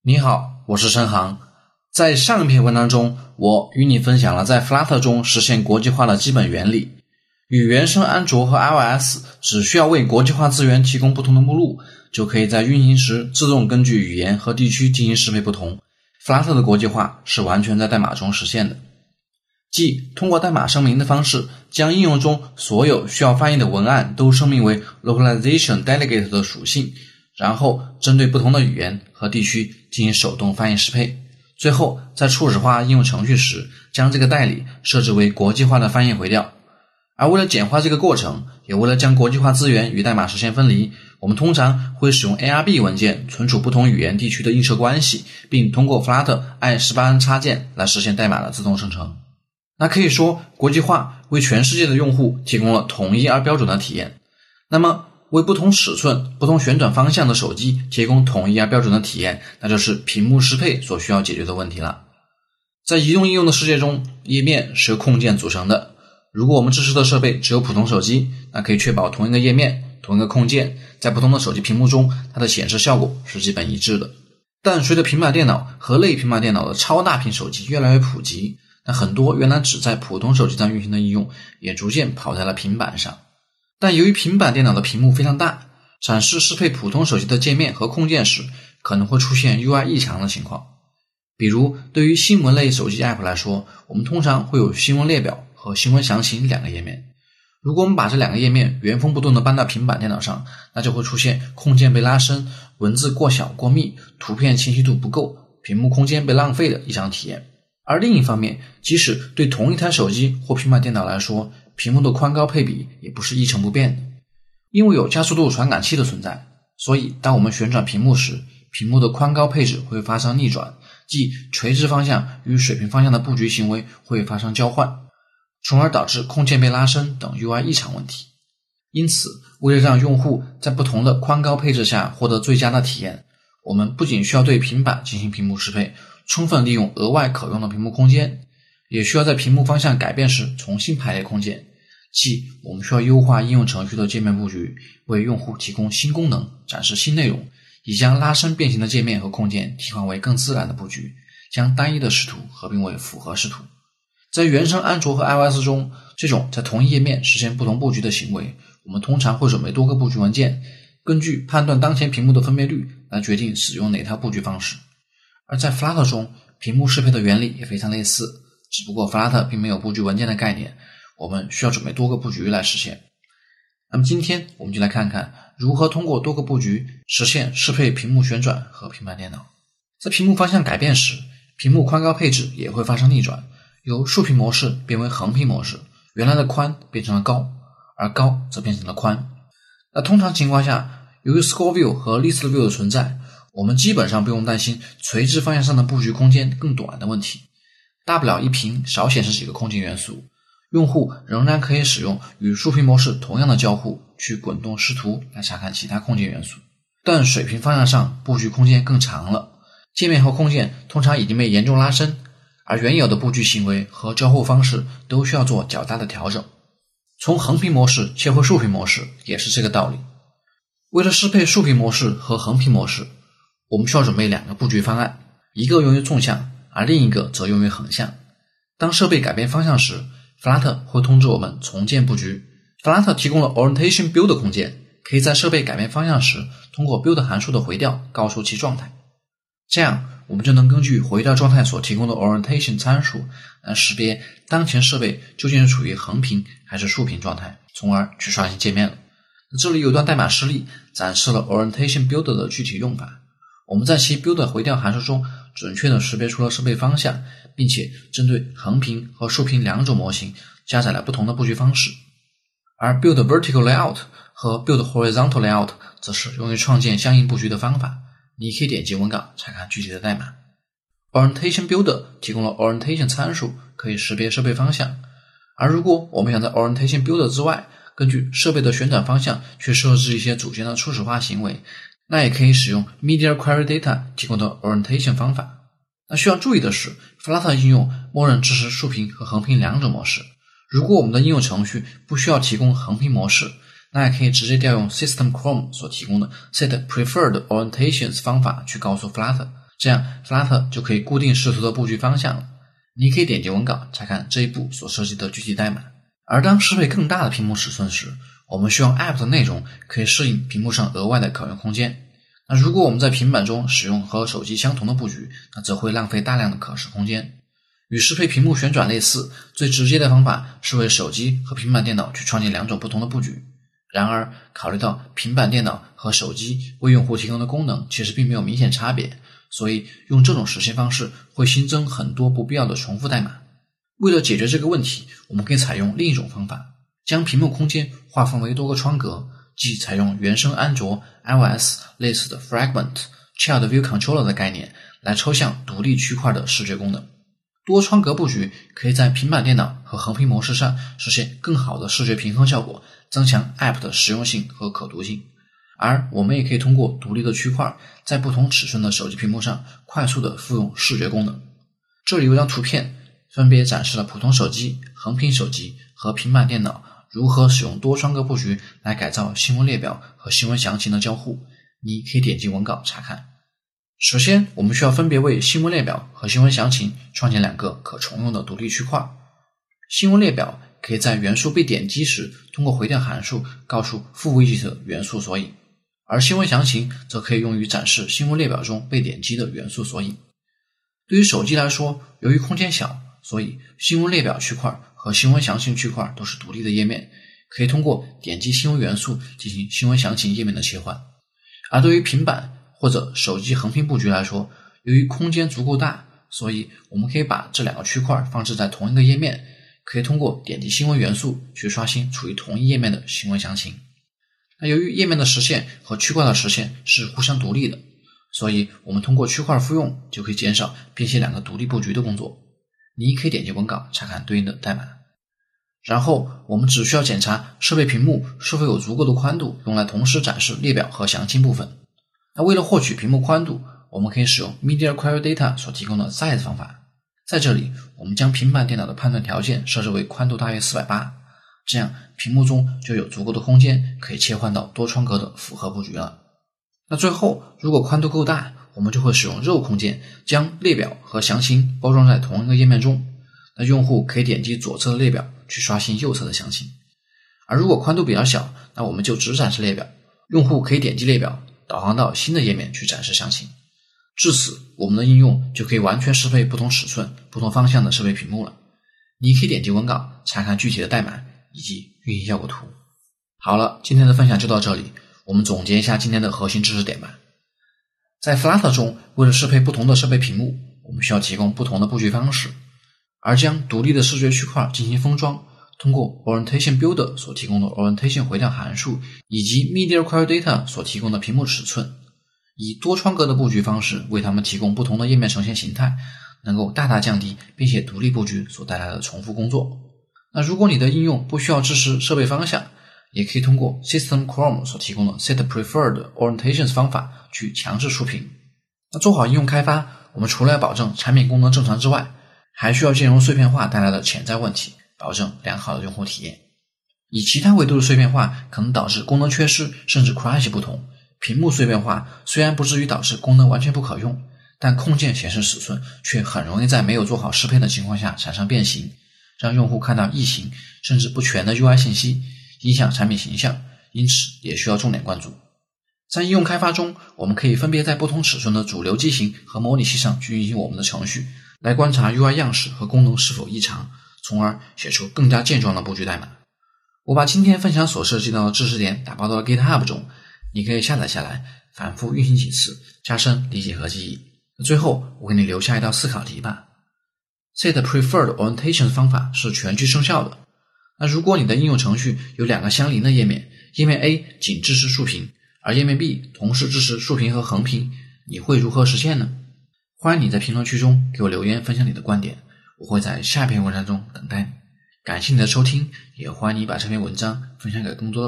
你好，我是申航。在上一篇文章中，我与你分享了在 Flutter 中实现国际化的基本原理。与原生安卓和 iOS 只需要为国际化资源提供不同的目录，就可以在运行时自动根据语言和地区进行适配不同。Flutter 的国际化是完全在代码中实现的，即通过代码声明的方式，将应用中所有需要翻译的文案都声明为 Localization Delegate 的属性，然后针对不同的语言和地区进行手动翻译适配，最后在初始化应用程序时，将这个代理设置为国际化的翻译回调。而为了简化这个过程，也为了将国际化资源与代码实现分离，我们通常会使用 ARB 文件存储不同语言地区的映射关系，并通过 Flutter i18n 插件来实现代码的自动生成。那可以说，国际化为全世界的用户提供了统一而标准的体验。那么为不同尺寸、不同旋转方向的手机提供统一而标准的体验，那就是屏幕适配所需要解决的问题了。在移动应用的世界中，页面是由控件组成的。如果我们支持的设备只有普通手机，那可以确保同一个页面、同一个控件在不同的手机屏幕中，它的显示效果是基本一致的。但随着平板电脑和类平板电脑的超大屏手机越来越普及，那很多原来只在普通手机上运行的应用也逐渐跑在了平板上。但由于平板电脑的屏幕非常大，展示适配普通手机的界面和控件时，可能会出现 UI 异常的情况。比如对于新闻类手机 App 来说，我们通常会有新闻列表和新闻详情两个页面。如果我们把这两个页面原封不动地搬到平板电脑上，那就会出现控件被拉伸、文字过小过密、图片清晰度不够、屏幕空间被浪费的异常体验。而另一方面，即使对同一台手机或平板电脑来说，屏幕的宽高配比也不是一成不变的。因为有加速度传感器的存在，所以当我们旋转屏幕时，屏幕的宽高配置会发生逆转，即垂直方向与水平方向的布局行为会发生交换，从而导致控件被拉伸等 UI 异常问题。因此，为了让用户在不同的宽高配置下获得最佳的体验，我们不仅需要对平板进行屏幕适配，充分利用额外可用的屏幕空间，也需要在屏幕方向改变时重新排列空间，即我们需要优化应用程序的界面布局，为用户提供新功能，展示新内容，以将拉伸变形的界面和空间替换为更自然的布局，将单一的视图合并为复合视图。在原生安卓和 iOS 中，这种在同一页面实现不同布局的行为，我们通常会准备多个布局文件，根据判断当前屏幕的分辨率来决定使用哪套布局方式。而在 Flutter 中，屏幕适配的原理也非常类似，只不过 Flutter 并没有布局文件的概念，我们需要准备多个布局来实现。那么今天我们就来看看如何通过多个布局实现适配屏幕旋转和平板电脑。在屏幕方向改变时，屏幕宽高配置也会发生逆转，由竖屏模式变为横屏模式，原来的宽变成了高，而高则变成了宽。那通常情况下，由于 Score View 和 List View 的存在，我们基本上不用担心垂直方向上的布局空间更短的问题，大不了一屏少显示几个空间元素，用户仍然可以使用与竖屏模式同样的交互去滚动视图来查看其他空间元素。但水平方向上布局空间更长了，界面和空间通常已经被严重拉伸，而原有的布局行为和交互方式都需要做较大的调整。从横屏模式切回竖屏模式也是这个道理。为了适配竖屏模式和横屏模式，我们需要准备两个布局方案，一个用于纵向，而另一个则用于横向。当设备改变方向时， Flutter 会通知我们重建布局。 Flutter 提供了 Orientation Build 空间，可以在设备改变方向时通过 Build 函数的回调告诉其状态，这样我们就能根据回调状态所提供的 Orientation 参数来识别当前设备究竟是处于横屏还是竖屏状态，从而去刷新界面了。这里有段代码示例展示了 Orientation Build 的具体用法。我们在其 Build 回调函数中准确地识别出了设备方向，并且针对横屏和竖屏两种模型加载了不同的布局方式。而 Build Vertical Layout 和 Build Horizontal Layout 则是用于创建相应布局的方法，你可以点击文稿查看具体的代码。Orientation Builder 提供了 Orientation 参数，可以识别设备方向。而如果我们想在 Orientation Builder 之外，根据设备的旋转方向去设置一些组件的初始化行为，那也可以使用 Media Query Data 提供的 Orientation 方法。那需要注意的是， Flutter 应用默认支持竖屏和横屏两种模式。如果我们的应用程序不需要提供横屏模式，那也可以直接调用 System Chrome 所提供的 Set Preferred Orientations 方法去告诉 Flutter 这样 Flutter 就可以固定视图的布局方向了。你可以点击文稿查看这一步所涉及的具体代码。而当适配更大的屏幕尺寸时，我们需要 App 的内容可以适应屏幕上额外的可用空间。那如果我们在平板中使用和手机相同的布局，那则会浪费大量的可视空间。与适配屏幕旋转类似，最直接的方法是为手机和平板电脑去创建两种不同的布局。然而，考虑到平板电脑和手机为用户提供的功能其实并没有明显差别，所以用这种实现方式会新增很多不必要的重复代码。为了解决这个问题，我们可以采用另一种方法，将屏幕空间划分为多个窗格，即采用原生安卓 iOS 类似的 Fragment、Child View Controller 的概念来抽象独立区块的视觉功能。多窗格布局可以在平板电脑和横屏模式上实现更好的视觉平衡效果，增强 App 的实用性和可读性。而我们也可以通过独立的区块在不同尺寸的手机屏幕上快速的复用视觉功能。这里有张图片分别展示了普通手机、横屏手机和平板电脑如何使用多窗格布局来改造新闻列表和新闻详情的交互，你可以点击文稿查看。首先，我们需要分别为新闻列表和新闻详情创建两个可重用的独立区块。新闻列表可以在元素被点击时通过回调函数告诉副 widget 的元素索引，而新闻详情则可以用于展示新闻列表中被点击的元素索引。对于手机来说，由于空间小，所以新闻列表区块和新闻详情区块都是独立的页面，可以通过点击新闻元素进行新闻详情页面的切换。而对于平板或者手机横屏布局来说，由于空间足够大，所以我们可以把这两个区块放置在同一个页面，可以通过点击新闻元素去刷新处于同一页面的新闻详情。那由于页面的实现和区块的实现是互相独立的，所以我们通过区块复用就可以减少编写两个独立布局的工作。你可以点击文稿查看对应的代码。然后我们只需要检查设备屏幕是否有足够的宽度，用来同时展示列表和详情部分。那为了获取屏幕宽度，我们可以使用 Media Query Data 所提供的 Size 方法。在这里，我们将平板电脑的判断条件设置为宽度大约480，这样屏幕中就有足够的空间可以切换到多窗格的复合布局了。那最后，如果宽度够大，我们就会使用肉空间将列表和详情包装在同一个页面中。那用户可以点击左侧的列表去刷新右侧的详情。而如果宽度比较小，那我们就只展示列表，用户可以点击列表导航到新的页面去展示详情。至此，我们的应用就可以完全适配不同尺寸、不同方向的设备屏幕了。你可以点击文稿查看具体的代码以及运行效果图。好了，今天的分享就到这里，我们总结一下今天的核心知识点吧。在 Flutter 中，为了适配不同的设备屏幕，我们需要提供不同的布局方式，而将独立的视觉区块进行封装，通过 Orientation Builder 所提供的 Orientation 回调函数以及 Media Query Data 所提供的屏幕尺寸，以多窗格的布局方式为它们提供不同的页面呈现形态，能够大大降低编写独立布局所带来的重复工作。那如果你的应用不需要支持设备方向，也可以通过 System Chrome 所提供的 Set Preferred Orientations 方法去强制触屏。那做好应用开发，我们除了要保证产品功能正常之外，还需要兼容碎片化带来的潜在问题，保证良好的用户体验。以其他维度的碎片化可能导致功能缺失甚至 crash 不同，屏幕碎片化虽然不至于导致功能完全不可用，但控件显示尺寸却很容易在没有做好适配的情况下产生变形，让用户看到异形甚至不全的 UI 信息，影响产品形象，因此也需要重点关注。在应用开发中，我们可以分别在不同尺寸的主流机型和模拟器上去运行我们的程序，来观察 UI 样式和功能是否异常，从而写出更加健壮的布局代码。我把今天分享所涉及到的知识点打包到了 GitHub 中，你可以下载下来，反复运行几次，加深理解和记忆。最后，我给你留下一道思考题吧。Set Preferred Orientation 方法是全局生效的。那如果你的应用程序有两个相邻的页面，页面 A 仅支持竖屏，而页面 B 同时支持竖屏和横屏，你会如何实现呢？欢迎你在评论区中给我留言分享你的观点，我会在下篇文章中等待你。感谢你的收听，也欢迎你把这篇文章分享给更多的